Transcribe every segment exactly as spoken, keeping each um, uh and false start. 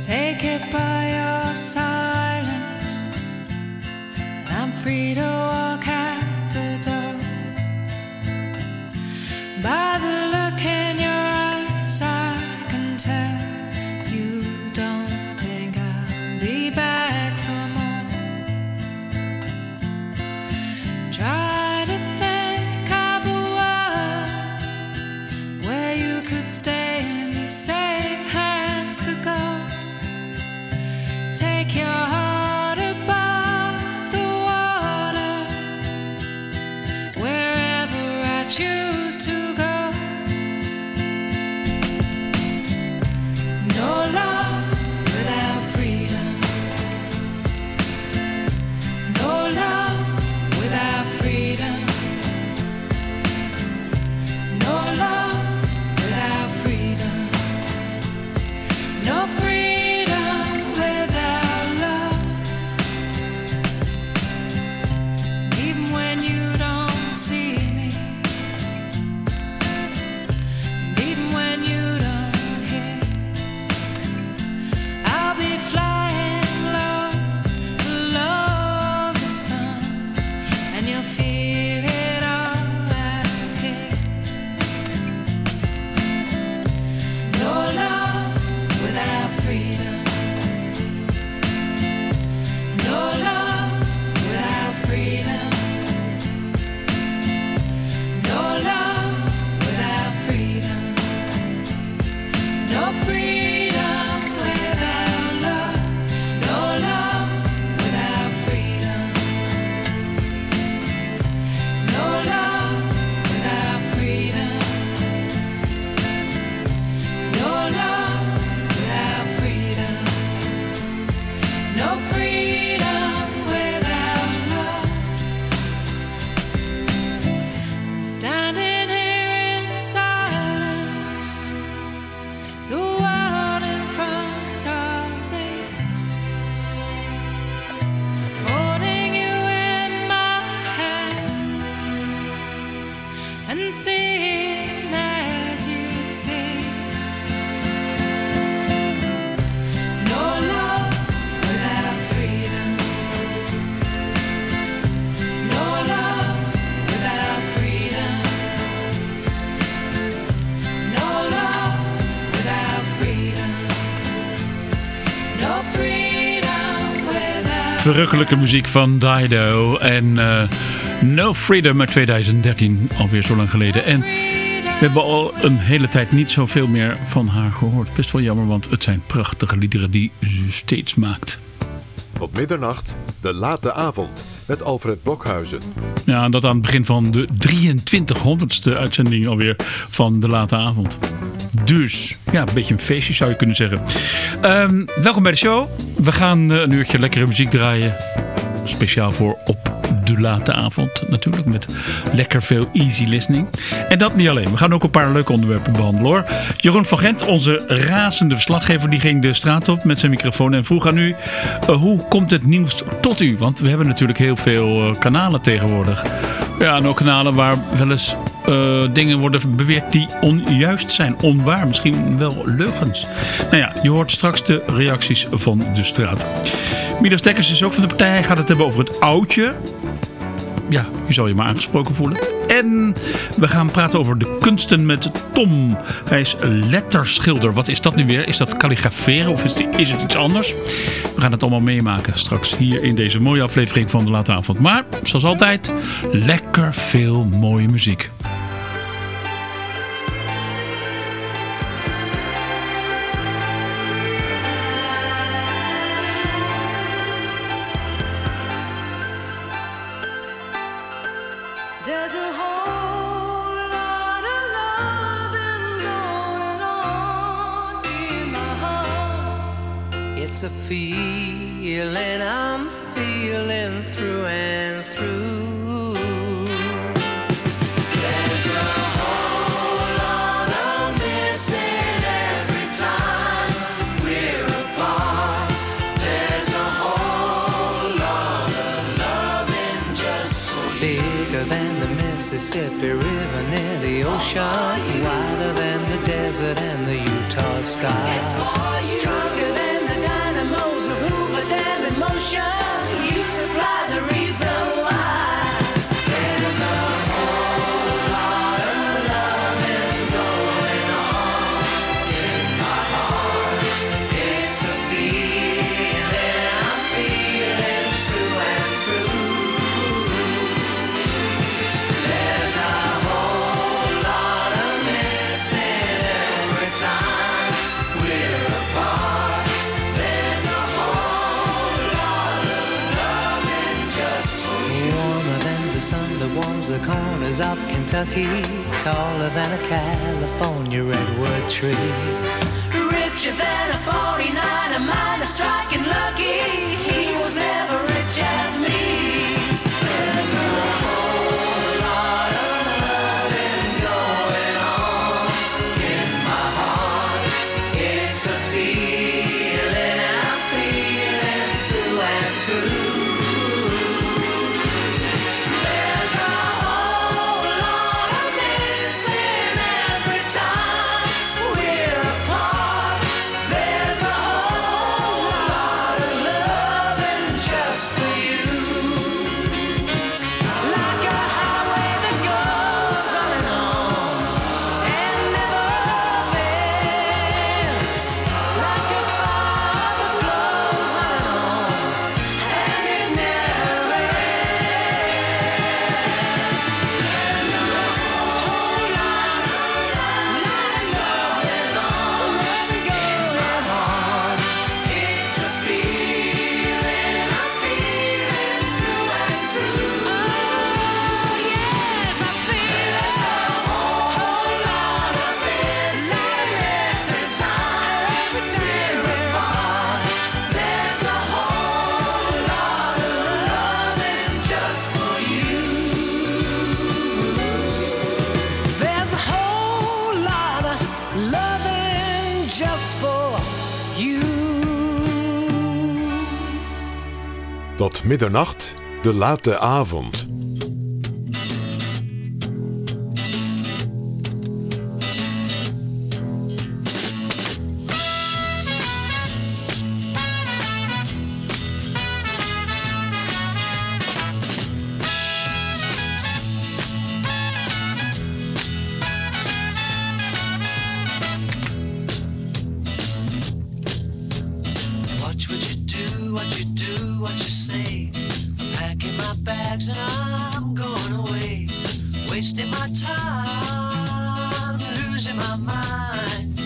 Take it by your silence, and I'm free to walk out the door. By the look in your eyes, I can tell you don't think I'll be back for more. Try to think of a world where you could stay and safe hands could go. Take your heart above the water, wherever I choose to go. No love without freedom. No love without freedom. No love without freedom. No freedom. Verrukkelijke muziek van Dido en uh, No Freedom uit twintig dertien, alweer zo lang geleden. En we hebben al een hele tijd niet zoveel meer van haar gehoord. Best wel jammer, want het zijn prachtige liederen die ze steeds maakt. Op middernacht, de late avond, met Alfred Blokhuizen. Ja, en dat aan het begin van de drieëntwintighonderdste uitzending alweer van de late avond. Dus, ja, een beetje een feestje zou je kunnen zeggen. Um, welkom bij de show. We gaan uh, een uurtje lekkere muziek draaien. Speciaal voor op de late avond natuurlijk. Met lekker veel easy listening. En dat niet alleen. We gaan ook een paar leuke onderwerpen behandelen hoor. Jeroen van Gent, onze razende verslaggever, die ging de straat op met zijn microfoon en vroeg aan u. Uh, hoe komt het nieuws tot u? Want we hebben natuurlijk heel veel uh, kanalen tegenwoordig. Ja, en ook kanalen waar wel eens uh, dingen worden beweerd die onjuist zijn. Onwaar, misschien wel leugens. Nou ja, je hoort straks de reacties van de straat. Midas Dekkers is ook van de partij. Hij gaat het hebben over het oudje. Ja, je zal je maar aangesproken voelen. En we gaan praten over de kunsten met Tom. Hij is letterschilder. Wat is dat nu weer? Is dat kalligraferen of is het, is het iets anders? We gaan het allemaal meemaken straks hier in deze mooie aflevering van de Late Avond. Maar, zoals altijd, lekker veel mooie muziek. It's a feeling I'm feeling through and through. There's a whole lot of missing every time we're apart. There's a whole lot of loving just for you. Bigger than the Mississippi River near the ocean, wider than the desert and the Utah sky. It's for you. Stronger than the emotion. You supply the reason why. There's a whole lot of loving going on in my heart. It's a feeling I'm feeling through and through. There's a whole lot of missing every time we're apart. There's a whole lot of loving just for you. Warmer than the sun that warms the corners of Kentucky, taller than a California redwood tree. Richer than a forty-nine, a miner striking lucky. He was never rich as me. There's a whole lot of loving going on in my heart. It's a feeling I'm feeling through and through. There's a whole lot of missing every time we're apart. There's a whole lot of loving just for you. Like a highway that goes on and on and never ends. Like a fire that glows on and on and it never ends. There's a whole lot of loving going on in my heart. It's a feeling I'm feeling through and through. Oh yes, I feel there's a whole lot of missing every time we're apart. There's a whole lot of loving just for you. There's a whole lot of loving just for you. Tot middernacht, de late avond. Watch what you do, what you do, what you say. I'm packing my bags and I'm going away. Wasting my time, losing my mind.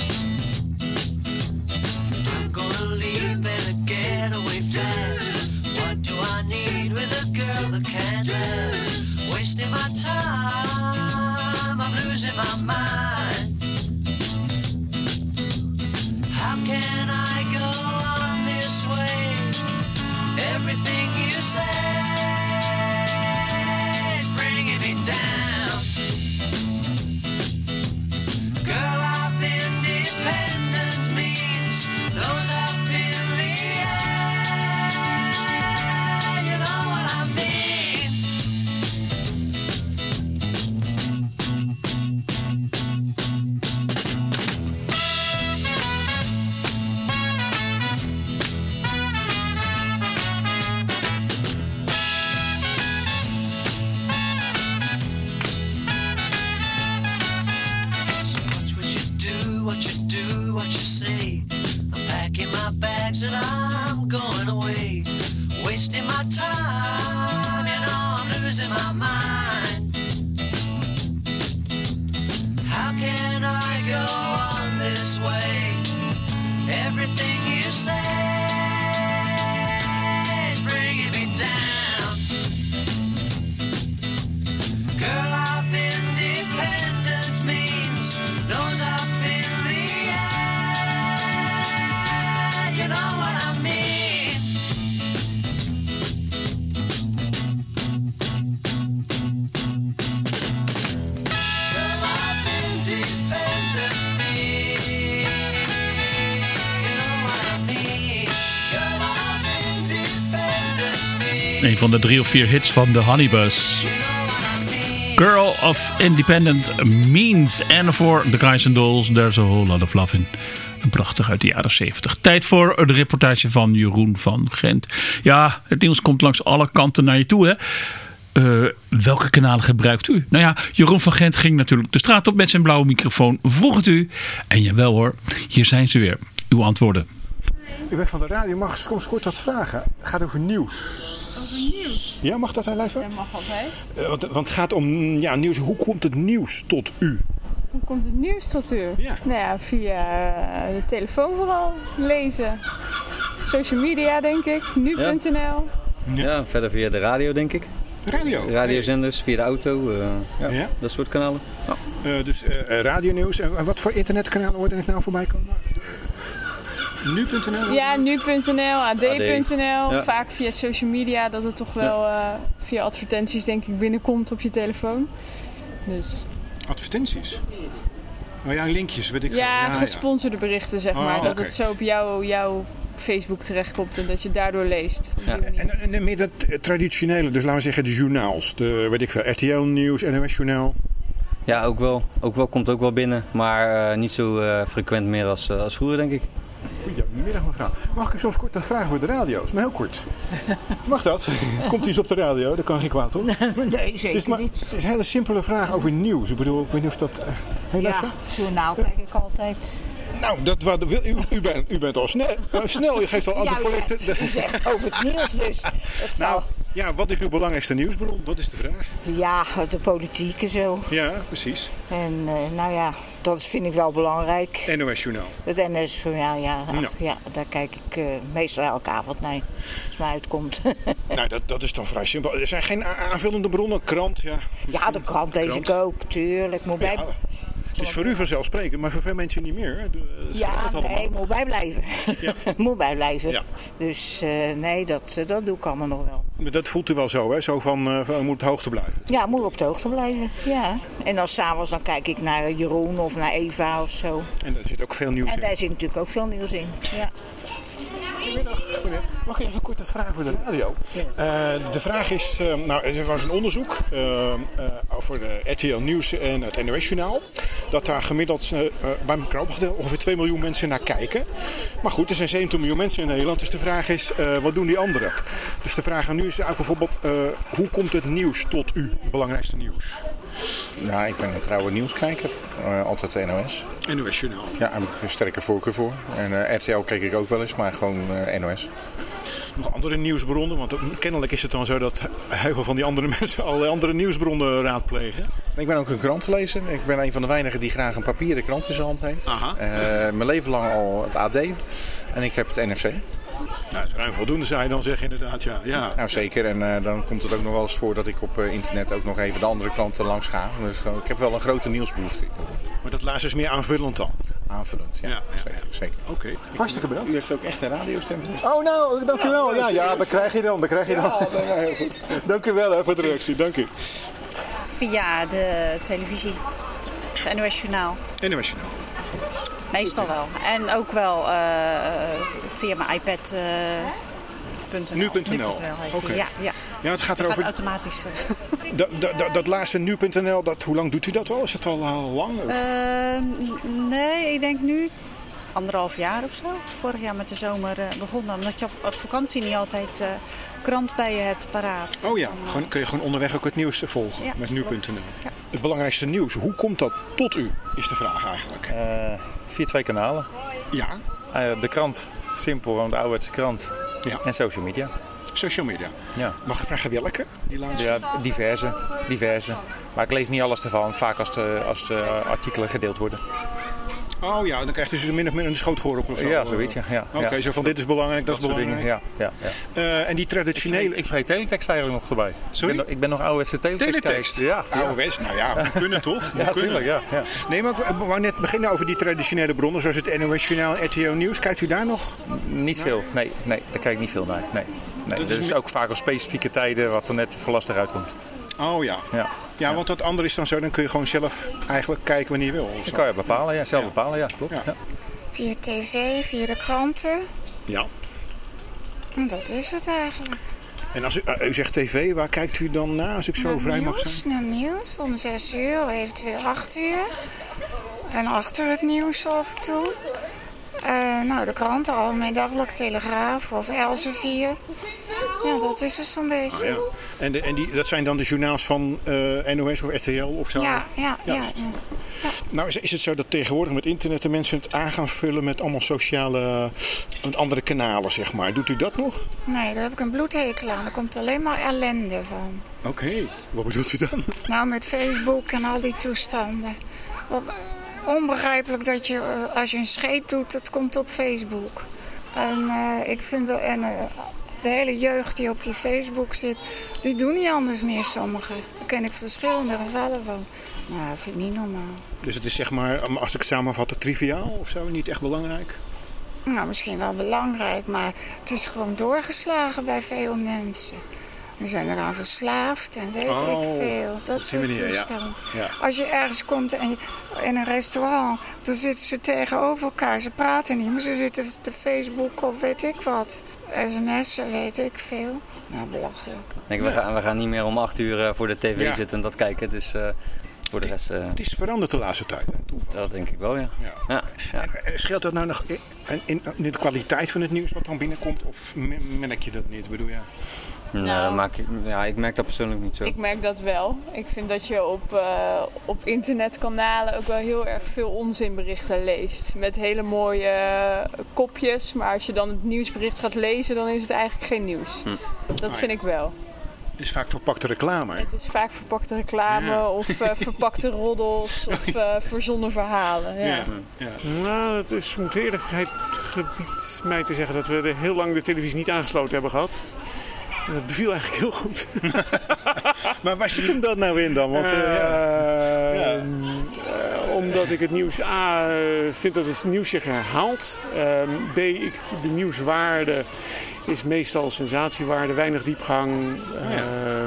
I'm gonna leave, better get away fast. What do I need with a girl that can't last? Wasting my time, I'm losing my mind. How can I go on this way? Everything you say is bringing me down. Girl, I've independence means nose up in the air. You know what I mean? So watch what you do, what you do, what you say. I'm packing my bags and I'm going away. Wasting my time, you know I'm losing my mind. How can I go on this way? Everything you say is bringing me down. Girl, I've independence means nose up in the air. You know what I mean? Girl, I've independence means. You know what I mean? Girl, I've independence means. Een van de drie of vier hits van de Honeybus. Girl of Independent Means. En voor The Guys and Dolls, There's a Whole Lot of Lovin'. Prachtig uit de jaren zeventig. Tijd voor de reportage van Jeroen van Gent. Ja, het nieuws komt langs alle kanten naar je toe, hè? Uh, welke kanalen gebruikt u? Nou ja, Jeroen van Gent ging natuurlijk de straat op met zijn blauwe microfoon. Vroeg het u. En jawel hoor, hier zijn ze weer. Uw antwoorden. U bent van de radio, mag ik soms kort wat vragen? Het gaat over nieuws. Over nieuws? Ja, mag dat heel even? Dat mag altijd. Uh, want, want het gaat om ja, nieuws. Hoe komt het nieuws tot u? Hoe komt het nieuws tot u? Ja. Nou ja, via de telefoon vooral lezen. Social media denk ik, nu punt n l. Ja. ja, verder via de radio denk ik. Radio? Radiozenders, via de auto, uh, ja, ja, dat soort kanalen. Ja. Uh, dus uh, radionieuws. En wat voor internetkanalen hoorde ik nou voorbij komen? nu punt n l? Ja, nu punt n l, a d punt n l. Ja. Vaak via social media, dat het toch wel uh, via advertenties denk ik binnenkomt op je telefoon. Dus. Advertenties? Oh ja, linkjes, weet ik veel. Ja, Ja, gesponsorde berichten zeg Oh, maar. Dat oké. het zo op jou, jouw Facebook terechtkomt en dat je daardoor leest. Ja. En, en, en meer dat traditionele, dus laten we zeggen de journaals. De, weet ik veel, R T L Nieuws, N O S Journaal. Ja, ook wel. Ook wel. Komt ook wel binnen, maar uh, niet zo uh, frequent meer als, uh, als vroeger denk ik. Goedemiddag mevrouw. Mag ik soms kort wat vragen voor de radio's? Maar heel kort. Mag dat? Komt iets op de radio? Dat kan geen kwaad, toch? Nee, zeker Het is, maar, niet. het is een hele simpele vraag over nieuws. Ik bedoel, ik weet niet of dat... Uh, heel Ja, even? journaal kijk ik altijd. Nou, dat, wat, u, u, bent, u bent al snel. Uh, snel, u geeft al antwoord. Ja, voor het- je zegt over het nieuws dus. Dat zal- Nou, ja, wat is uw belangrijkste nieuwsbron? Dat is de vraag. Ja, de politiek en zo. Ja, precies. En uh, nou ja, dat vind ik wel belangrijk. N O S Journaal. Het N S Journaal, ja, ach, Ja. ja, daar kijk ik uh, meestal elke avond naar. Als het mij uitkomt. Nou, dat, dat is dan vrij simpel. Er zijn geen a- aanvullende bronnen, krant, ja. Ja, de krant lees ik ook, tuurlijk. Moet bij... Ja, het is voor u vanzelfsprekend, maar voor veel mensen niet meer. hè. Dat Ja, verandert allemaal. nee, moet bijblijven. Ja. moet bijblijven. Ja. Dus uh, nee, dat, uh, dat doe ik allemaal nog wel. Maar dat voelt u wel zo, hè? Zo van, uh, van, moet op de hoogte blijven. Ja, moet op de hoogte blijven. Ja. En dan s'avonds dan kijk ik naar Jeroen of naar Eva of zo. En daar zit ook veel nieuws En in. daar zit natuurlijk ook veel nieuws in. Ja. Mag ik even kort wat vragen voor de radio? Uh, de vraag is, uh, nou, er was een onderzoek uh, uh, over de R T L Nieuws en het N O S Journaal. Dat daar gemiddeld uh, bij elkaar opgeteld ongeveer twee miljoen mensen naar kijken. Maar goed, er zijn zeventig miljoen mensen in Nederland. Dus de vraag is, uh, wat doen die anderen? Dus de vraag aan u is eigenlijk bijvoorbeeld, uh, hoe komt het nieuws tot u? Het belangrijkste nieuws. Nou, ik ben een trouwe nieuwskijker. Uh, altijd N O S. N O S Journaal. Ja, daar heb ik een sterke voorkeur voor. En uh, R T L keek ik ook wel eens, maar gewoon uh, N O S. Nog andere nieuwsbronnen? Want kennelijk is het dan zo dat heel veel van die andere mensen allerlei andere nieuwsbronnen raadplegen. Ik ben ook een krantenlezer. Ik ben een van de weinigen die graag een papieren krant in zijn hand heeft. Aha. Uh, mijn leven lang al het A D. En ik heb het N R C. Nou, dat is ruim voldoende, zou je dan zeggen inderdaad. Ja, ja. Nou zeker. En uh, dan komt het ook nog wel eens voor dat ik op uh, internet ook nog even de andere kranten langs ga. Dus gewoon, ik heb wel een grote nieuwsbehoefte. Maar dat laatste is meer aanvullend dan. Aanvullend, ja. Ja, ja, zeker. ja. zeker. Oké. Okay. Hartstikke bedankt. U heeft ook echt een radiostem. Oh nou, dankjewel. Ja, ja, dat krijg je dan. Dat krijg je dan. Ja, ja, heel goed. Dankjewel hè, voor de reactie. Dank u. Via de televisie, het N O S Journaal. N O S Journaal. Meestal wel. En ook wel uh, via mijn iPad. Uh, nu punt n l. Oké. Okay. Ja, ja. Ja, het gaat dat erover. Gaat automatisch. dat, dat, dat, dat laatste nu punt n l, dat, hoe lang doet u dat al? Is het al uh, lang? Of? Uh, nee, ik denk nu anderhalf jaar of zo. Vorig jaar met de zomer uh, begonnen. Omdat je op, op vakantie niet altijd uh, krant bij je hebt paraat. Oh ja, Dan, uh, gewoon, kun je gewoon onderweg ook het nieuws volgen ja, met nu punt n l. Ja. Het belangrijkste nieuws, hoe komt dat tot u, is de vraag eigenlijk. Uh, via twee kanalen. Ja. Uh, de krant, simpel, gewoon de ouderwetse krant. Ja. En social media. Social media. Ja. Mag ik vragen welke? Die laatste? Ja, diverse, diverse. Maar ik lees niet alles ervan, vaak als de, als de artikelen gedeeld worden. Oh ja, dan krijgt u ze min of meer een schoot gehoord of zo. Ja, zoiets. Ja, ja, Oké, okay, ja. zo van dit is belangrijk, dat, dat is belangrijk. Dingen, ja, ja, ja. Uh, en die traditionele... Ik, ik vreet teletext eigenlijk nog erbij. Sorry? Ik ben, ik ben nog ouderwetse teletext. Teletext? Ja. Ouderwets? Nou ja, we kunnen toch? We ja, kunnen. tuurlijk, ja, ja. Nee, maar ik wou net beginnen over die traditionele bronnen, zoals het N O S Journaal, R T L Nieuws. Kijkt u daar nog? Niet nou? veel, nee, nee, daar kijk ik niet veel naar. Nee, nee. Dat is, is ook vaak op specifieke tijden wat er net voor lastig uitkomt. Oh ja. Ja. Ja, want dat andere is dan zo, dan kun je gewoon zelf eigenlijk kijken wanneer je wil. Dat kan je bepalen, ja, zelf ja. bepalen, ja, klopt. Ja. Ja. Via tv, via de kranten. Ja. En dat is het eigenlijk. En als u, uh, u zegt tv, waar kijkt u dan naar als ik zo naar vrij nieuws, mag zijn? Naar nieuws, om zes uur, eventueel acht uur. En achter het nieuws af en toe. nou, de kranten, Algemeen Dagblad, Telegraaf of Elsevier. Ja, dat is het zo'n beetje. Ah, ja. En, de, en die, dat zijn dan de journaals van uh, N O S of R T L of zo? Ja, ja, ja. ja, ja. Nou, is, is het zo dat tegenwoordig met internet de mensen het aan gaan vullen met allemaal sociale, met andere kanalen, zeg maar. Doet u dat nog? Nee, daar heb ik een bloedhekel aan. Er komt alleen maar ellende van. Oké, okay. Wat bedoelt u dan? Nou, met Facebook en al die toestanden. Onbegrijpelijk dat je, als je een scheet doet, dat komt op Facebook. En uh, ik vind dat, en, uh, de hele jeugd die op die Facebook zit, die doen niet anders meer, sommigen. Daar ken ik verschillende gevallen van. Nou, dat vind ik niet normaal. Dus het is zeg maar, als ik het samenvat, triviaal of zo, niet echt belangrijk? Nou, misschien wel belangrijk, maar het is gewoon doorgeslagen bij veel mensen. We zijn eraan verslaafd en weet oh, ik veel. Dat soort toestanden. Ja. Ja. Als je ergens komt en je, in een restaurant, dan zitten ze tegenover elkaar. Ze praten niet, maar ze zitten te Facebook of weet ik wat. sms'en, weet ik veel. Nou, belachelijk. Denk, we, gaan, we gaan niet meer om acht uur uh, voor de tv ja. zitten en dat kijken. Dus uh, voor de rest... Uh, het is veranderd de laatste tijd. Hè, dat denk ik wel, ja. ja. ja, ja. En, scheelt dat nou nog in, in, in de kwaliteit van het nieuws wat dan binnenkomt? Of merk je dat niet? Bedoel, ja. Nou, nou, dat maak ik, ja, ik merk dat persoonlijk niet zo. Ik merk dat wel. Ik vind dat je op, uh, op internetkanalen ook wel heel erg veel onzinberichten leest. Met hele mooie uh, kopjes. Maar als je dan het nieuwsbericht gaat lezen, dan is het eigenlijk geen nieuws. Hm. Dat vind ik wel. Het is vaak verpakte reclame. Het is vaak verpakte reclame ja. of uh, verpakte roddels of uh, verzonnen verhalen. Ja. Ja. Ja. Nou, het is moet eerlijkheid gebied mij te zeggen dat we de heel lang de televisie niet aangesloten hebben gehad. Dat beviel eigenlijk heel goed. Maar waar zit hem dat nou in dan? Want, uh, uh, ja. uh, omdat ik het nieuws A uh, vind dat het nieuws zich herhaalt. Uh, B, ik, de nieuwswaarde is meestal sensatiewaarde, weinig diepgang. Uh, ja.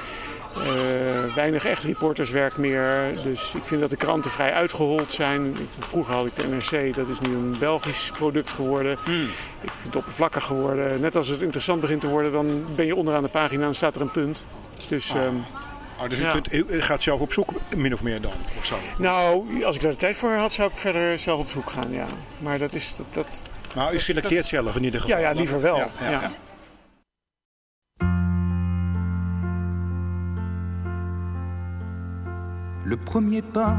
Uh, weinig echt reporterswerk meer. Dus ik vind dat de kranten vrij uitgehold zijn. Vroeger had ik de N R C, dat is nu een Belgisch product geworden. Mm. Ik vind het oppervlakkig geworden. Net als het interessant begint te worden, dan ben je onderaan de pagina en staat er een punt. Dus, oh. Um, Oh, dus u, ja. kunt, u gaat zelf op zoek, min of meer dan? Of zo? Nou, als ik daar de tijd voor had, zou ik verder zelf op zoek gaan, ja. Maar dat is... Dat, dat, maar u selecteert dat, zelf in ieder geval? Ja, ja liever wel. Ja, ja, ja. Ja. Le premier pas,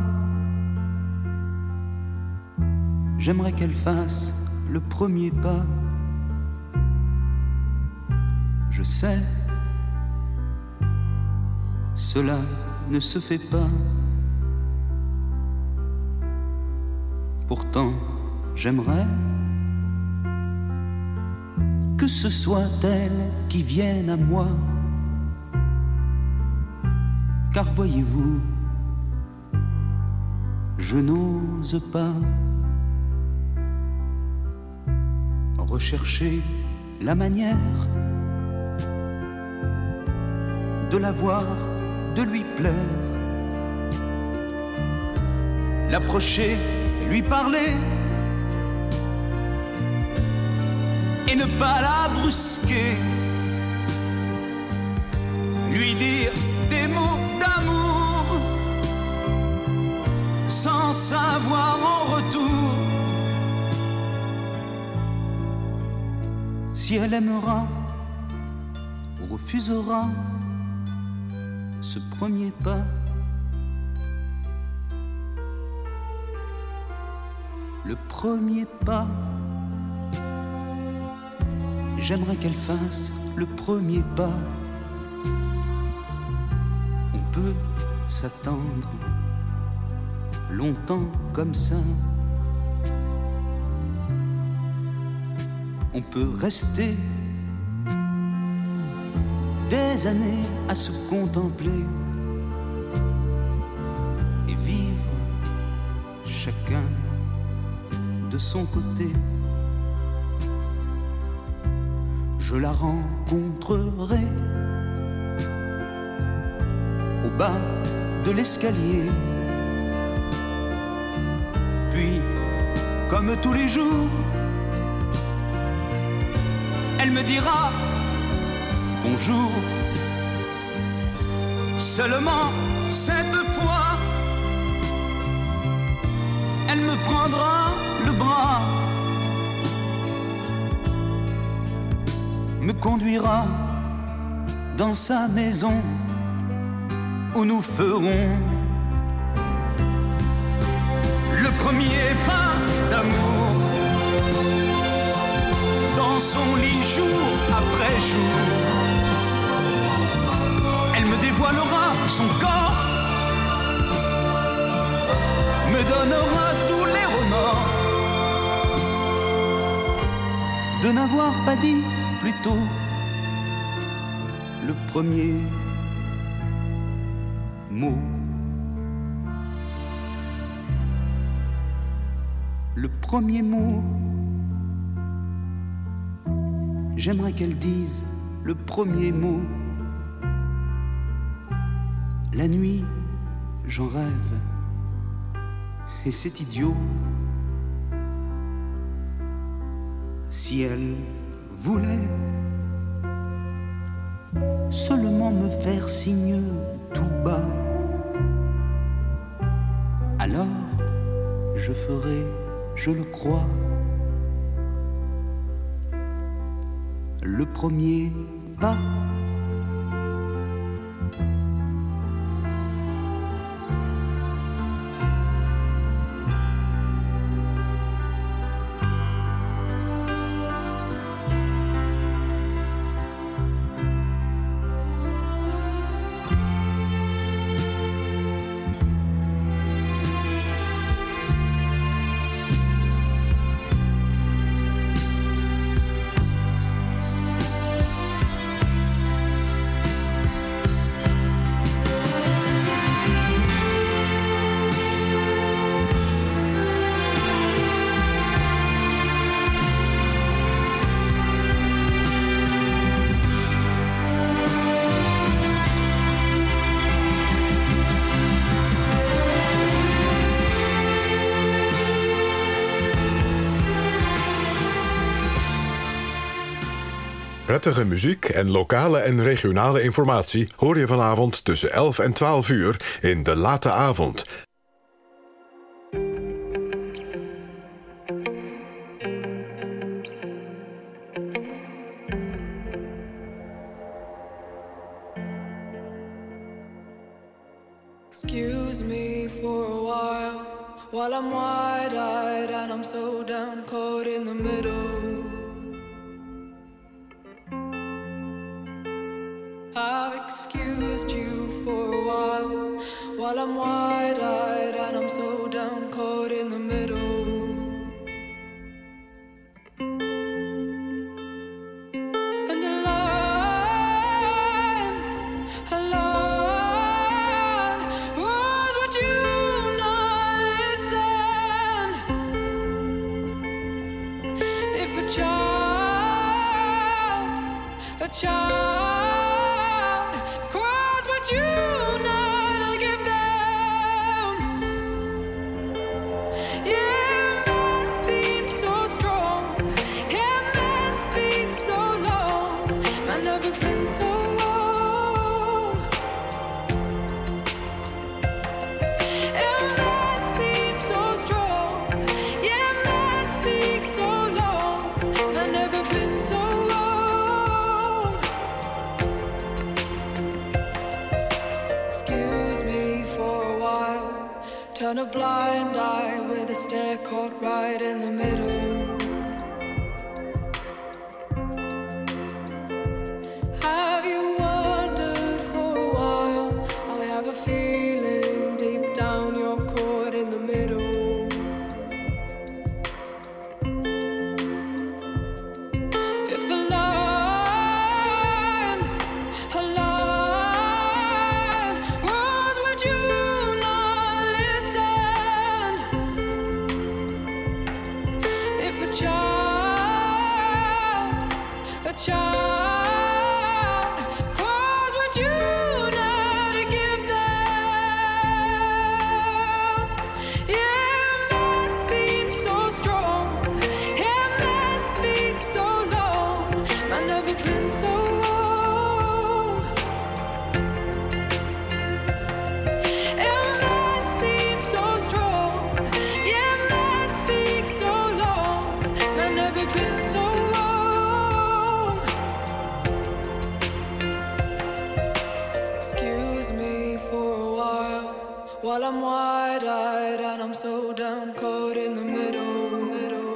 j'aimerais qu'elle fasse le premier pas. Je sais, cela ne se fait pas. Pourtant, j'aimerais que ce soit elle qui vienne à moi. Car voyez-vous, je n'ose pas rechercher la manière de la voir, de lui plaire, l'approcher, lui parler et ne pas la brusquer, lui dire des mots d'amour sans savoir en retour si elle aimera ou refusera ce premier pas. Le premier pas, j'aimerais qu'elle fasse le premier pas. On peut s'attendre longtemps comme ça. On peut rester des années à se contempler et vivre chacun de son côté. Je la rencontrerai au bas de l'escalier. Puis, comme tous les jours, elle me dira bonjour. Seulement cette fois, elle me prendra le bras me conduira dans sa maison où nous ferons le premier pas d'amour dans son lit jour après jour. Elle me dévoilera son corps, me donnera tous les remords de n'avoir pas dit plus tôt le premier mot. Le premier mot. J'aimerais qu'elle dise le premier mot. La nuit, j'en rêve, et c'est idiot. Si elle voulait seulement me faire signe tout bas, alors je ferai, je le crois, le premier pas. Prettige muziek en lokale en regionale informatie hoor je vanavond tussen elf en twaalf uur in De Late Avond. Excuse me for a while, while I'm wide-eyed and I'm so down caught in the middle. I've excused you for a while, while I'm wide-eyed and I'm so down caught in the middle. And a line, a line, was would you not listen? If a child, a child you not give them. Yeah, man seems so strong. Yeah, man speaks so long. Man never been so long. Yeah, man seems so strong. Yeah, man speaks so long. Man never been so long. Turn a blind eye with a stare caught right in the middle. Have you wondered for a while? I have a feeling deep down you're caught in the middle. If a line, a line was what you child while I'm wide-eyed and I'm so down caught in the middle.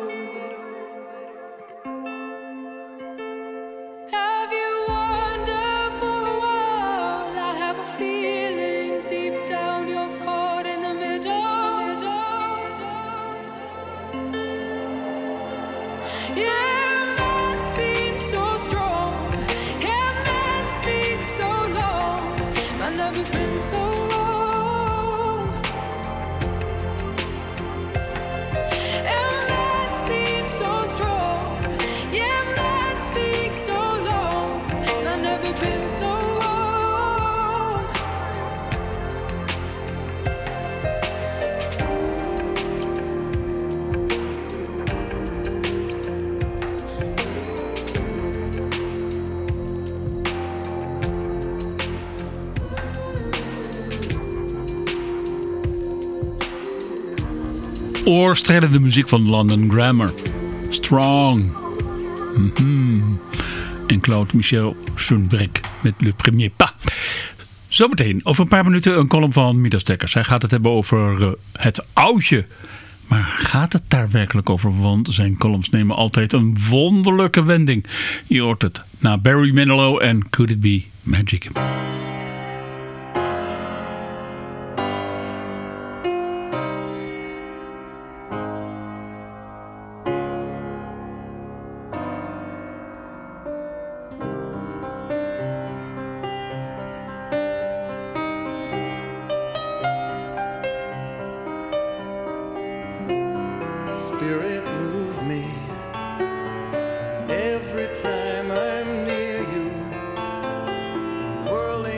Have you wondered for a while? I have a feeling deep down you're caught in the middle. Yeah, man seems so strong. Yeah, man speaks so long. Man never been so wrong. And man seems so strong. Yeah, man speaks so long. Man never been so wrong. Oorstrelende muziek van London Grammar. Strong. Mm-hmm. En Claude Michel Schoenbrek met Le Premier Pas. Zometeen, over een paar minuten, een column van Midas Dekkers. Hij gaat het hebben over uh, het oudje. Maar gaat het daar werkelijk over? Want zijn columns nemen altijd een wonderlijke wending. Je hoort het na Barry Manilow en Could It Be Magic. Spirit move me every time I'm near you. Whirling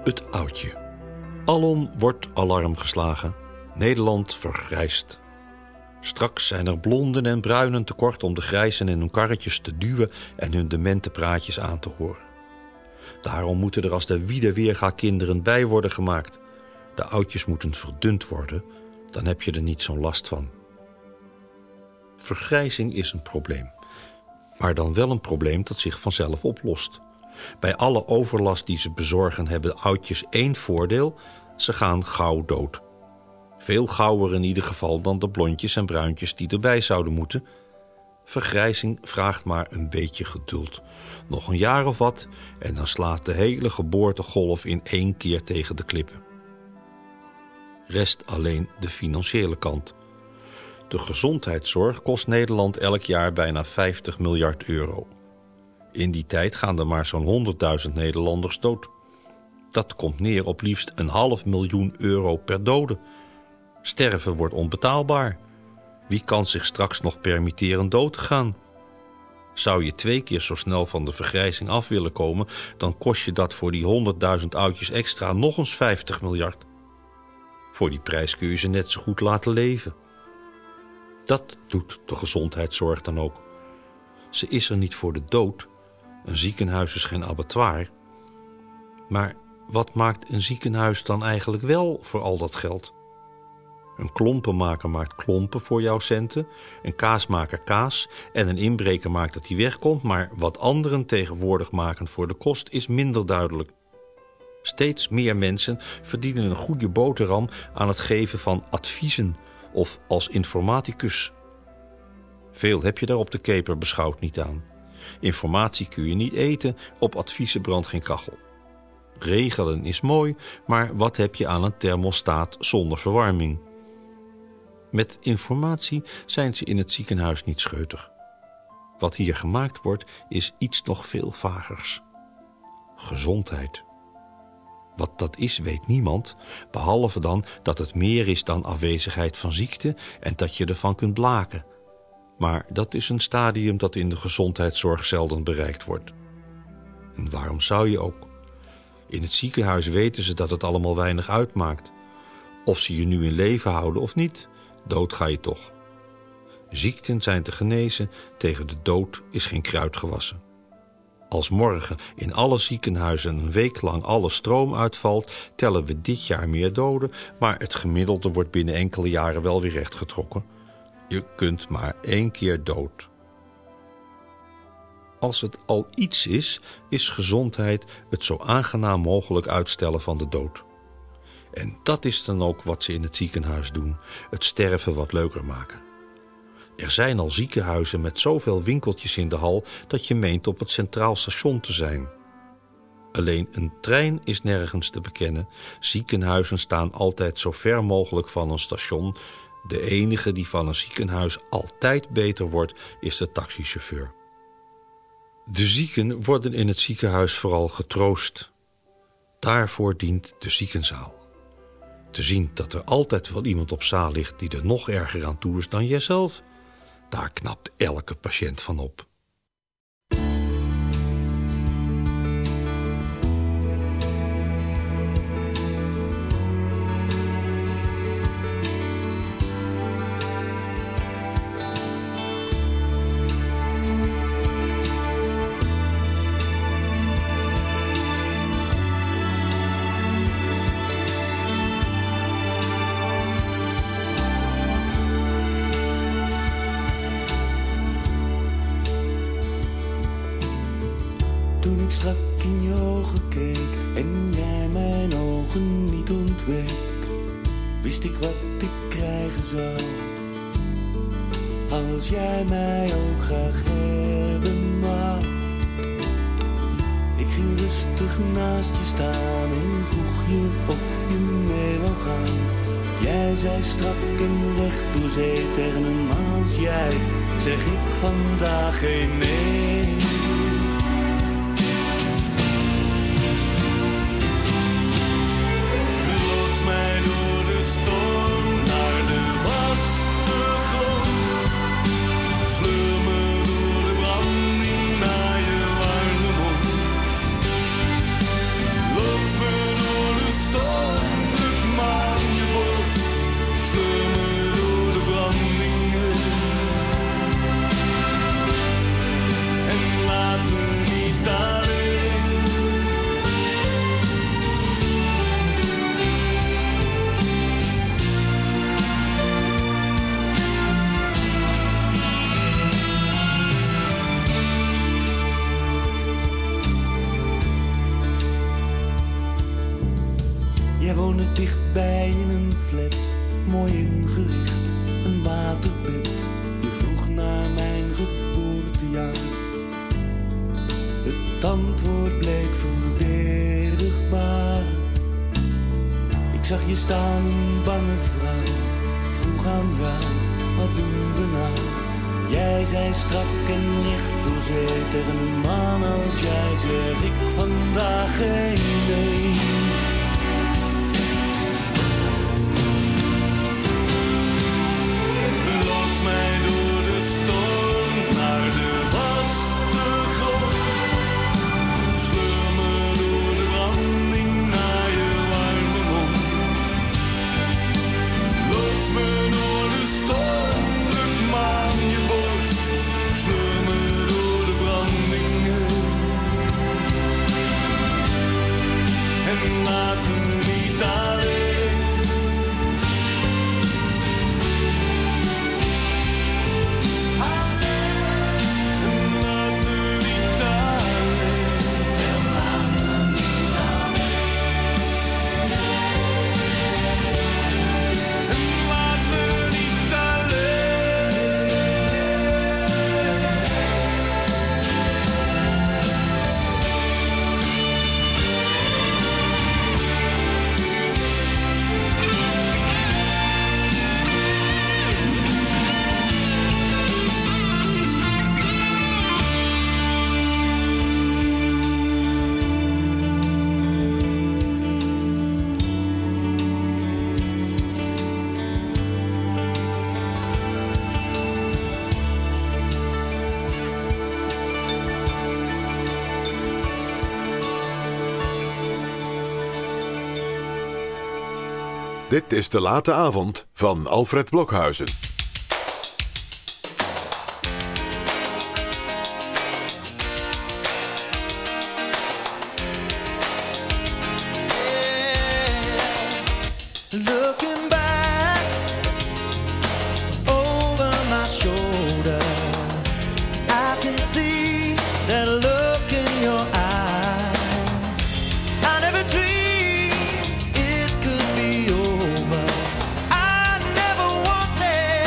Het oudje. Alom wordt alarm geslagen. Nederland vergrijst. Straks zijn er blonden en bruinen tekort om de grijzen in hun karretjes te duwen en hun demente praatjes aan te horen. Daarom moeten er als de Wiedeweerga kinderen bij worden gemaakt. De oudjes moeten verdund worden, dan heb je er niet zo'n last van. Vergrijzing is een probleem, maar dan wel een probleem dat zich vanzelf oplost. Bij alle overlast die ze bezorgen hebben oudjes één voordeel: ze gaan gauw dood. Veel gauwer in ieder geval dan de blondjes en bruintjes die erbij zouden moeten. Vergrijzing vraagt maar een beetje geduld. Nog een jaar of wat en dan slaat de hele geboortegolf in één keer tegen de klippen. Rest alleen de financiële kant. De gezondheidszorg kost Nederland elk jaar bijna vijftig miljard euro. In die tijd gaan er maar zo'n honderdduizend Nederlanders dood. Dat komt neer op liefst een half miljoen euro per dode. Sterven wordt onbetaalbaar. Wie kan zich straks nog permitteren dood te gaan? Zou je twee keer zo snel van de vergrijzing af willen komen, dan kost je dat voor die honderdduizend oudjes extra nog eens vijftig miljard. Voor die prijs kun je ze net zo goed laten leven. Dat doet de gezondheidszorg dan ook. Ze is er niet voor de dood. Een ziekenhuis is geen abattoir. Maar wat maakt een ziekenhuis dan eigenlijk wel voor al dat geld? Een klompenmaker maakt klompen voor jouw centen, een kaasmaker kaas en een inbreker maakt dat hij wegkomt, maar wat anderen tegenwoordig maken voor de kost is minder duidelijk. Steeds meer mensen verdienen een goede boterham aan het geven van adviezen of als informaticus. Veel heb je daar op de keper beschouwd niet aan. Informatie kun je niet eten, op adviezen brandt geen kachel. Regelen is mooi, maar wat heb je aan een thermostaat zonder verwarming? Met informatie zijn ze in het ziekenhuis niet scheutig. Wat hier gemaakt wordt, is iets nog veel vagers. Gezondheid. Wat dat is, weet niemand, behalve dan dat het meer is dan afwezigheid van ziekte en dat je ervan kunt blaken. Maar dat is een stadium dat in de gezondheidszorg zelden bereikt wordt. En waarom zou je ook? In het ziekenhuis weten ze dat het allemaal weinig uitmaakt. Of ze je nu in leven houden of niet, dood ga je toch. Ziekten zijn te genezen, tegen de dood is geen kruid gewassen. Als morgen in alle ziekenhuizen een week lang alle stroom uitvalt, tellen we dit jaar meer doden, maar het gemiddelde wordt binnen enkele jaren wel weer rechtgetrokken. Je kunt maar één keer dood. Als het al iets is, is gezondheid het zo aangenaam mogelijk uitstellen van de dood. En dat is dan ook wat ze in het ziekenhuis doen, het sterven wat leuker maken. Er zijn al ziekenhuizen met zoveel winkeltjes in de hal dat je meent op het Centraal Station te zijn. Alleen een trein is nergens te bekennen. Ziekenhuizen staan altijd zo ver mogelijk van een station. De enige die van een ziekenhuis altijd beter wordt, is de taxichauffeur. De zieken worden in het ziekenhuis vooral getroost. Daarvoor dient de ziekenzaal. Te zien dat er altijd wel iemand op zaal ligt die er nog erger aan toe is dan jijzelf, daar knapt elke patiënt van op. Toen ik strak in je ogen keek en jij mijn ogen niet ontweek, wist ik wat ik krijgen zou. Als jij mij ook graag hebben wou. Ik ging rustig naast je staan en vroeg je of je mee wou gaan. Jij zei strak en recht door zee tegen een man als jij, zeg ik vandaag geen nee. Storm naar de vaste grond. Sleur me door de branding naar je warme mond. Los me door Wij wonen dichtbij in een flat, mooi ingericht, een waterbed. Je vroeg naar mijn geboortejaar. Het antwoord bleek verdedigbaar. Ik zag je staan, een bange vrouw. Vroeg aan jou, wat doen we nou? Jij zei strak en recht door zee tegen een man als jij. Zeg ik vandaag geen nee. Loods mij door de storm naar de vaste grond. Sleur me door de branding naar je warme mond. Loods me door de storm, druk me aan je borst. Sleur me door de brandingen. En laat me niet alleen. Dit is De Late Avond van Alfred Blokhuizen. Looking back over my shoulder, I can see that look in your eye. I never dreamed it could be over. I never wanted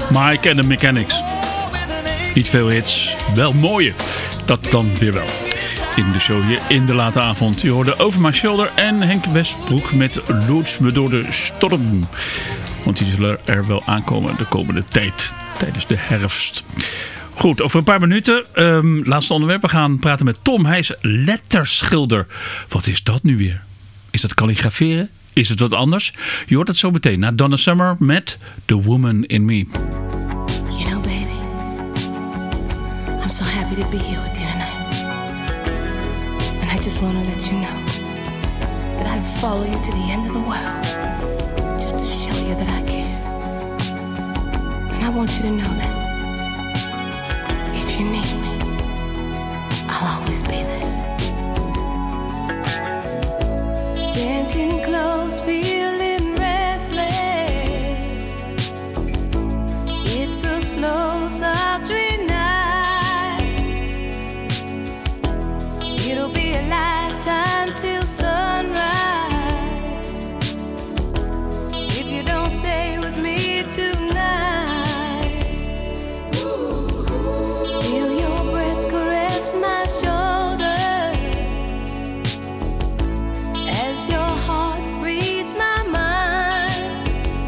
Mike and the Mechanics. Niet veel hits, wel mooie. Dat dan weer wel. In de show hier in de late avond. Je hoorde Over My Shoulder en Henk Westbroek met Loods me door de storm. Want die zullen er wel aankomen de komende tijd. Tijdens de herfst. Goed, over een paar minuten. Um, laatste onderwerp. We gaan praten met Tom. Hij is letterschilder. Wat is dat nu weer? Is dat kalligraferen? Is het wat anders? Je hoort het zo meteen na Donna Summer met The Woman in Me. You know, baby, I'm so happy to be here with you tonight. And I just want to let you know that I'd follow you to the end of the world just to show you that I care. And I want you to know that if you need me, I'll always be there. Dancing close, feeling restless. It's a slow, sultry night. It'll be a lifetime till sunrise if you don't stay with me tonight. Feel your breath caress my shoulder as your heart reads my mind.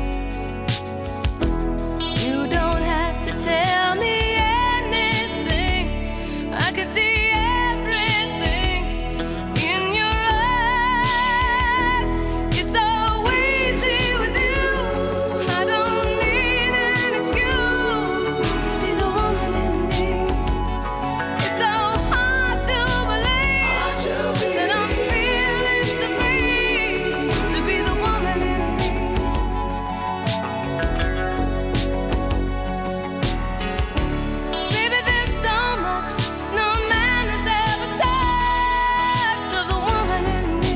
You don't have to tell me anything. I can see everything in your eyes. It's so easy with you. I don't need an excuse to be the woman in me. It's so hard to believe that I'm feeling supreme to be the woman in me. Baby, there's so much no man has ever touched of the woman in me.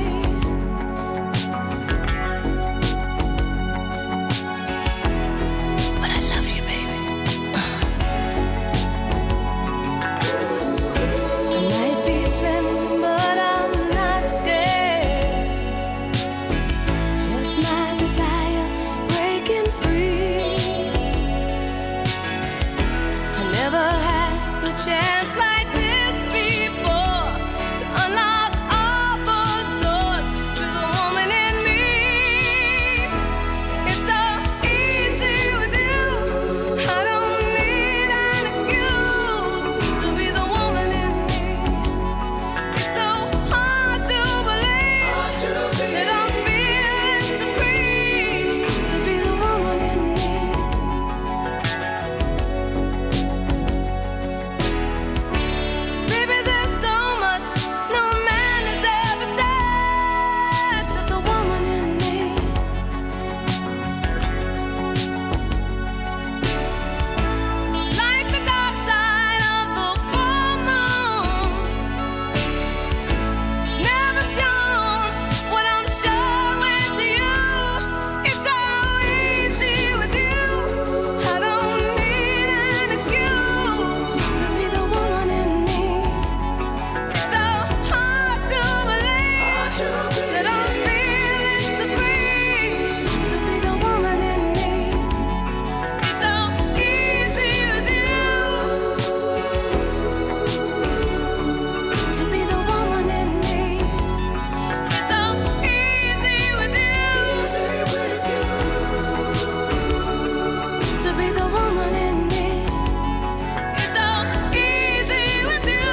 But I love you, baby. I might be trembling, but I'm not scared. Just my desire breaking free. I never had a chance like this before to unlock all the doors to the woman in me. It's so easy with you. I don't need an excuse to be the woman in me. It's so hard to believe that I'm feeling supreme to be the woman in me. Baby, there's so much no man has ever touched of the woman in me. Like the dark side of the full moon, never shown what I'm showing to you. It's so easy with you. I don't need an excuse to be the woman in me. It's so hard to believe that I'm feeling supreme to be the woman in me. It's so easy with you to be the woman in me. It's so easy with you to be the woman in me. It's so easy with you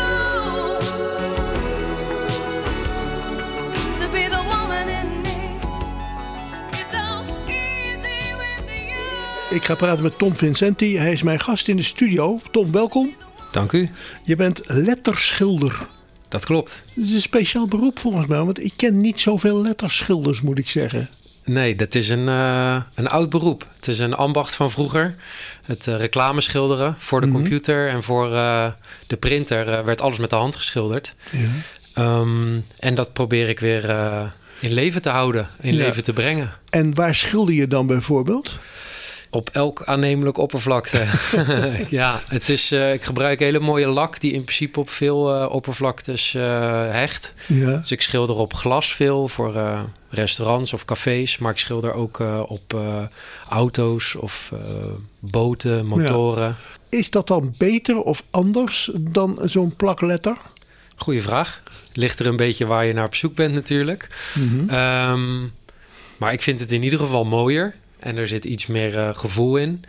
to be the woman in me. It's so easy with you. Ik ga praten met Tom Vincenti. Hij is mijn gast in de studio. Tom, welkom. Dank u. Je bent letterschilder. Dat klopt. Het is een speciaal beroep volgens mij, want ik ken niet zoveel letterschilders, moet ik zeggen. Nee, dat is een, uh, een oud beroep. Het is een ambacht van vroeger. Het uh, reclameschilderen voor de Mhm. computer en voor uh, de printer uh, werd alles met de hand geschilderd. Ja. Um, en dat probeer ik weer uh, in leven te houden, in Ja. leven te brengen. En waar schilder je dan bijvoorbeeld? Op elk aannemelijk oppervlakte. ja, het is, uh, ik gebruik hele mooie lak die in principe op veel uh, oppervlaktes uh, hecht. Ja. Dus ik schilder op glas veel voor uh, restaurants of cafés. Maar ik schilder ook uh, op uh, auto's of uh, boten, motoren. Ja. Is dat dan beter of anders dan zo'n plakletter? Goeie vraag. Ligt er een beetje waar je naar op zoek bent natuurlijk. Mm-hmm. Um, maar ik vind het in ieder geval mooier. En er zit iets meer uh, gevoel in.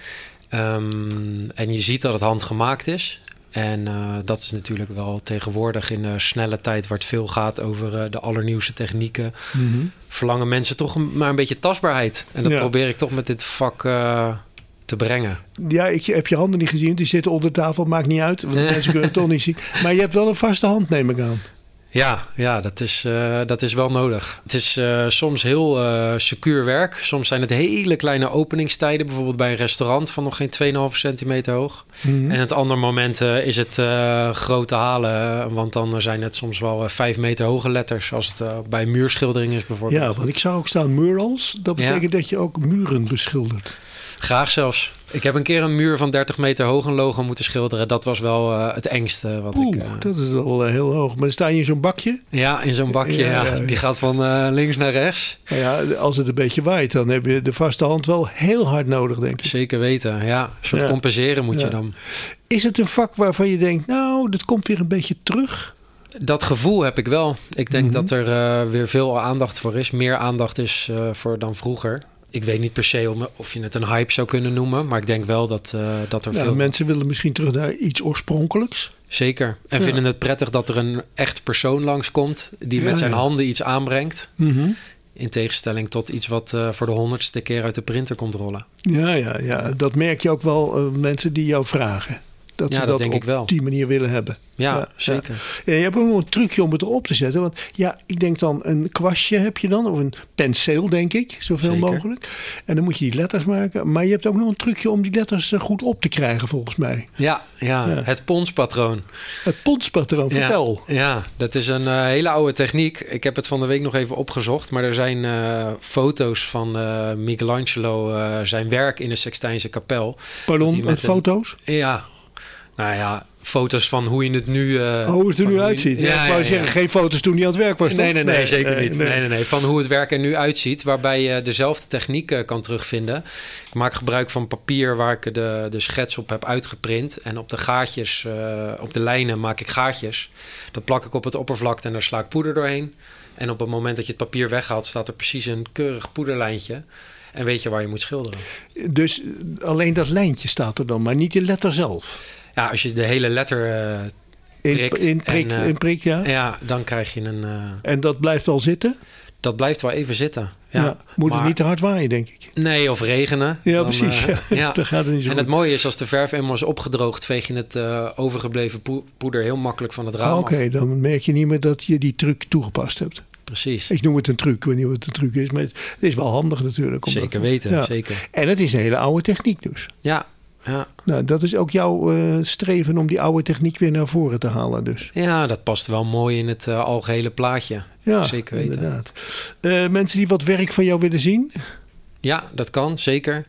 Um, en je ziet dat het handgemaakt is. En uh, dat is natuurlijk wel tegenwoordig in een snelle tijd... waar het veel gaat over uh, de allernieuwste technieken... Mm-hmm. verlangen mensen toch een, maar een beetje tastbaarheid. En dat ja. probeer ik toch met dit vak uh, te brengen. Ja, ik heb je handen niet gezien. Die zitten onder de tafel, maakt niet uit. Want mensen kunnen het toch niet zien. Maar je hebt wel een vaste hand, neem ik aan. Ja, ja dat, is, uh, dat is wel nodig. Het is uh, soms heel uh, secuur werk. Soms zijn het hele kleine openingstijden. Bijvoorbeeld bij een restaurant van nog geen twee komma vijf centimeter hoog. Mm-hmm. En het andere moment uh, is het uh, grote halen. Want dan zijn het soms wel uh, vijf meter hoge letters. Als het uh, bij muurschildering is bijvoorbeeld. Ja, want ik zag ook staan murals. Dat betekent ja. dat je ook muren beschildert. Graag zelfs. Ik heb een keer een muur van dertig meter hoog een logo moeten schilderen. Dat was wel uh, het engste wat Oeh, ik... Uh... dat is wel uh, heel hoog. Maar dan sta je in zo'n bakje? Ja, in zo'n bakje. Ja, ja. Die gaat van uh, links naar rechts. Ja, als het een beetje waait, dan heb je de vaste hand wel heel hard nodig, denk ik. Zeker weten, ja. Een soort ja. compenseren moet ja. je dan. Is het een vak waarvan je denkt, nou, dat komt weer een beetje terug? Dat gevoel heb ik wel. Ik denk mm-hmm. dat er uh, weer veel aandacht voor is. Meer aandacht is uh, voor dan vroeger. Ik weet niet per se of je het een hype zou kunnen noemen. Maar ik denk wel dat, uh, dat er ja, veel... Mensen willen misschien terug naar iets oorspronkelijks. Zeker. En ja. vinden het prettig dat er een echt persoon langskomt... die ja, met zijn ja. handen iets aanbrengt. Mm-hmm. In tegenstelling tot iets wat uh, voor de honderdste keer uit de printer komt rollen. Ja, ja, ja. Dat merk je ook wel uh, mensen die jou vragen. Dat ja, ze dat, dat denk op ik wel. die manier willen hebben. Ja, ja zeker. Ja. Ja, je hebt ook nog een trucje om het erop te zetten. Want ja, ik denk dan een kwastje heb je dan. Of een penseel, denk ik. Zoveel zeker. mogelijk. En dan moet je die letters maken. Maar je hebt ook nog een trucje om die letters goed op te krijgen, volgens mij. Ja, ja, ja. Het ponspatroon. Het ponspatroon, vertel. Ja, ja, dat is een uh, hele oude techniek. Ik heb het van de week nog even opgezocht. Maar er zijn uh, foto's van uh, Michelangelo, uh, zijn werk in de Sixtijnse kapel. Pardon, met foto's? Een, ja. Nou ja, foto's van hoe je het nu... Uh, oh, hoe het er nu uitziet. Je, ja, ja, ik wou ja, zeggen, ja. geen foto's toen hij aan het werk was, nee, nee, nee, nee, zeker nee, niet. Nee. Nee, nee, nee. Van hoe het werk er nu uitziet, waarbij je dezelfde techniek uh, kan terugvinden. Ik maak gebruik van papier waar ik de, de schets op heb uitgeprint. En op de gaatjes, uh, op de lijnen maak ik gaatjes. Dat plak ik op het oppervlakte en daar sla ik poeder doorheen. En op het moment dat je het papier weghaalt, staat er precies een keurig poederlijntje. En weet je waar je moet schilderen. Dus alleen dat lijntje staat er dan, maar niet de letter zelf? Ja, als je de hele letter uh, prikt, in, in, prikt, en, uh, in prikt, ja. ja, dan krijg je een... Uh, en dat blijft wel zitten? Dat blijft wel even zitten, ja. ja moet maar, het niet te hard waaien, denk ik. Nee, of regenen. Ja, dan, precies. Uh, ja. ja. Dat gaat het niet zo en goed. het mooie is, als de verf eenmaal is opgedroogd... veeg je het uh, overgebleven po- poeder heel makkelijk van het raam ah, Oké, okay, dan merk je niet meer dat je die truc toegepast hebt. Precies. Ik noem het een truc, ik weet niet wat een truc is, maar het is wel handig natuurlijk. Zeker weten, ja. zeker. En het is een hele oude techniek dus. Ja, ja. Nou, dat is ook jouw uh, streven om die oude techniek weer naar voren te halen dus. Ja, dat past wel mooi in het uh, algehele plaatje. Ja, zeker weten. Inderdaad. Uh, mensen die wat werk van jou willen zien? Ja, dat kan, zeker.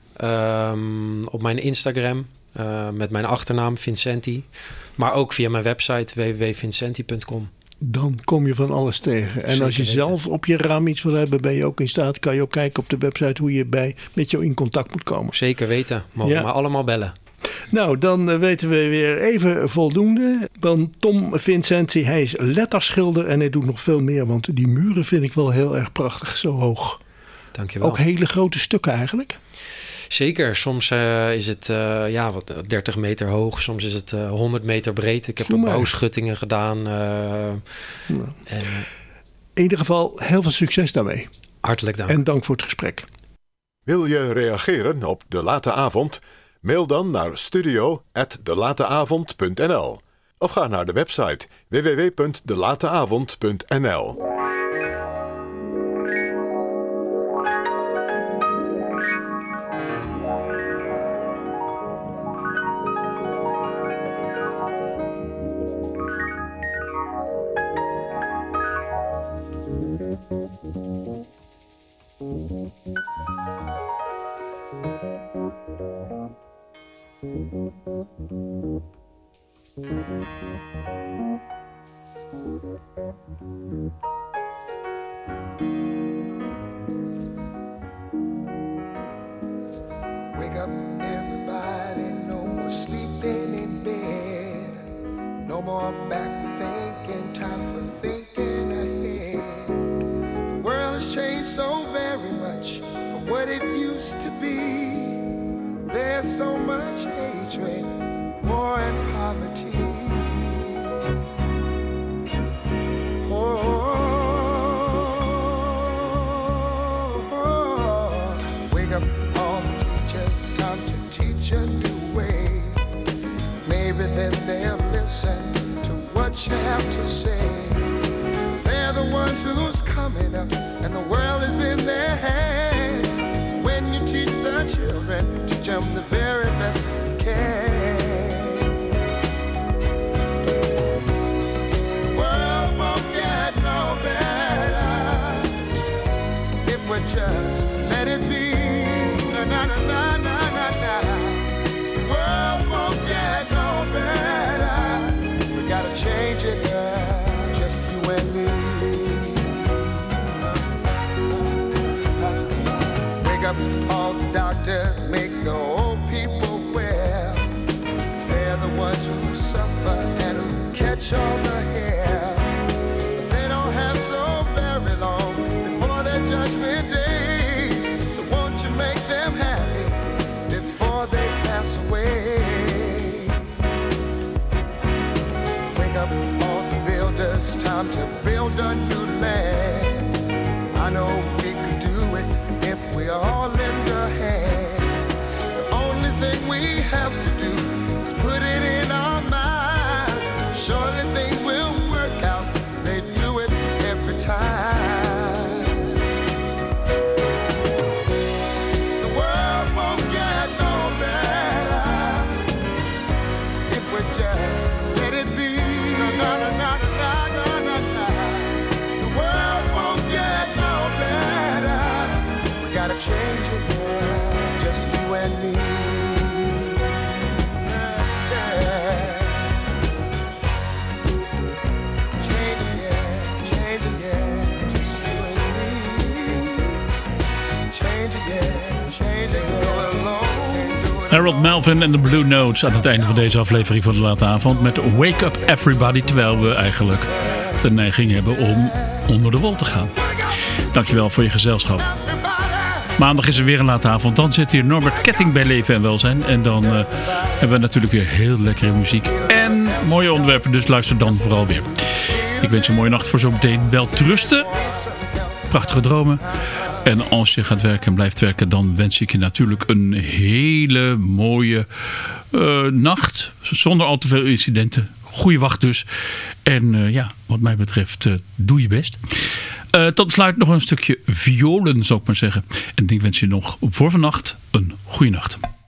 Um, op mijn Instagram uh, met mijn achternaam Vincenti. Maar ook via mijn website w w w punt vincenti punt com. Dan kom je van alles tegen. En zeker als je weten. zelf op je raam iets wil hebben, ben je ook in staat. Kan je ook kijken op de website hoe je bij, met jou in contact moet komen. Zeker weten. Mogen ja. maar allemaal bellen. Nou, dan uh, weten we weer even voldoende. Dan Tom Vincenti, hij is letterschilder en hij doet nog veel meer. Want die muren vind ik wel heel erg prachtig, zo hoog. Dank je wel. Ook hele grote stukken eigenlijk. Zeker, soms uh, is het uh, ja, wat dertig meter hoog, soms is het uh, honderd meter breed. Ik heb ook bouwschuttingen gedaan. Uh, nou. en, uh, in ieder geval heel veel succes daarmee. Hartelijk dank. En dank voor het gesprek. Wil je reageren op De Late Avond? Mail dan naar studio at delateavond punt n l of ga naar de website w w w punt delateavond punt n l. Thank you. Wake up, everybody, no more sleeping in bed. No more back thinking, time for thinking ahead. The world has changed so very much from what it used to be. There's so much hatred, war and poverty. Oh, oh, wake up all the teachers, time to teach a new way. Maybe then they'll listen to what you have to say. They're the ones who's coming up, and the world is in their hands. When you teach the children, teach them the very best you can. The world won't get no better if we just let it be. Na na na na na na na. The world won't get no better. We gotta change it, girl, just you and me. Wake up all the doctors, make the old people well. They're the ones who suffer and who catch all the hair. But they don't have so very long before their judgment day. So won't you make them happy before they pass away? Wake up all the builders, time to build a new land. I know we could do it if we all lend a hand. The only thing we have to do is put it in our minds. Surely things will work out. They do it every time. The world won't get no better if we just let it be. No, no, no, no, no, no, no, no. The world won't get no better. We gotta change it, girl, just you and me. Yeah. Change it, yeah, change it, yeah, just you and me. Change it, yeah, change it, go alone. Harold Melvin en de Blue Notes aan het einde van deze aflevering van de late avond met Wake Up Everybody, terwijl we eigenlijk de neiging hebben om onder de wol te gaan. Dankjewel voor je gezelschap. Maandag is er weer een late avond. Dan zit hier Norbert Ketting bij Leven en Welzijn. En dan uh, hebben we natuurlijk weer heel lekkere muziek en mooie onderwerpen. Dus luister dan vooral weer. Ik wens je een mooie nacht voor zometeen. Wel trusten. Prachtige dromen. En als je gaat werken en blijft werken, dan wens ik je natuurlijk een hele mooie uh, nacht. Zonder al te veel incidenten. Goeie wacht dus. En uh, ja, wat mij betreft, uh, doe je best. Uh, tot besluit nog een stukje violen, zou ik maar zeggen. En ik wens je nog voor vannacht een goede nacht.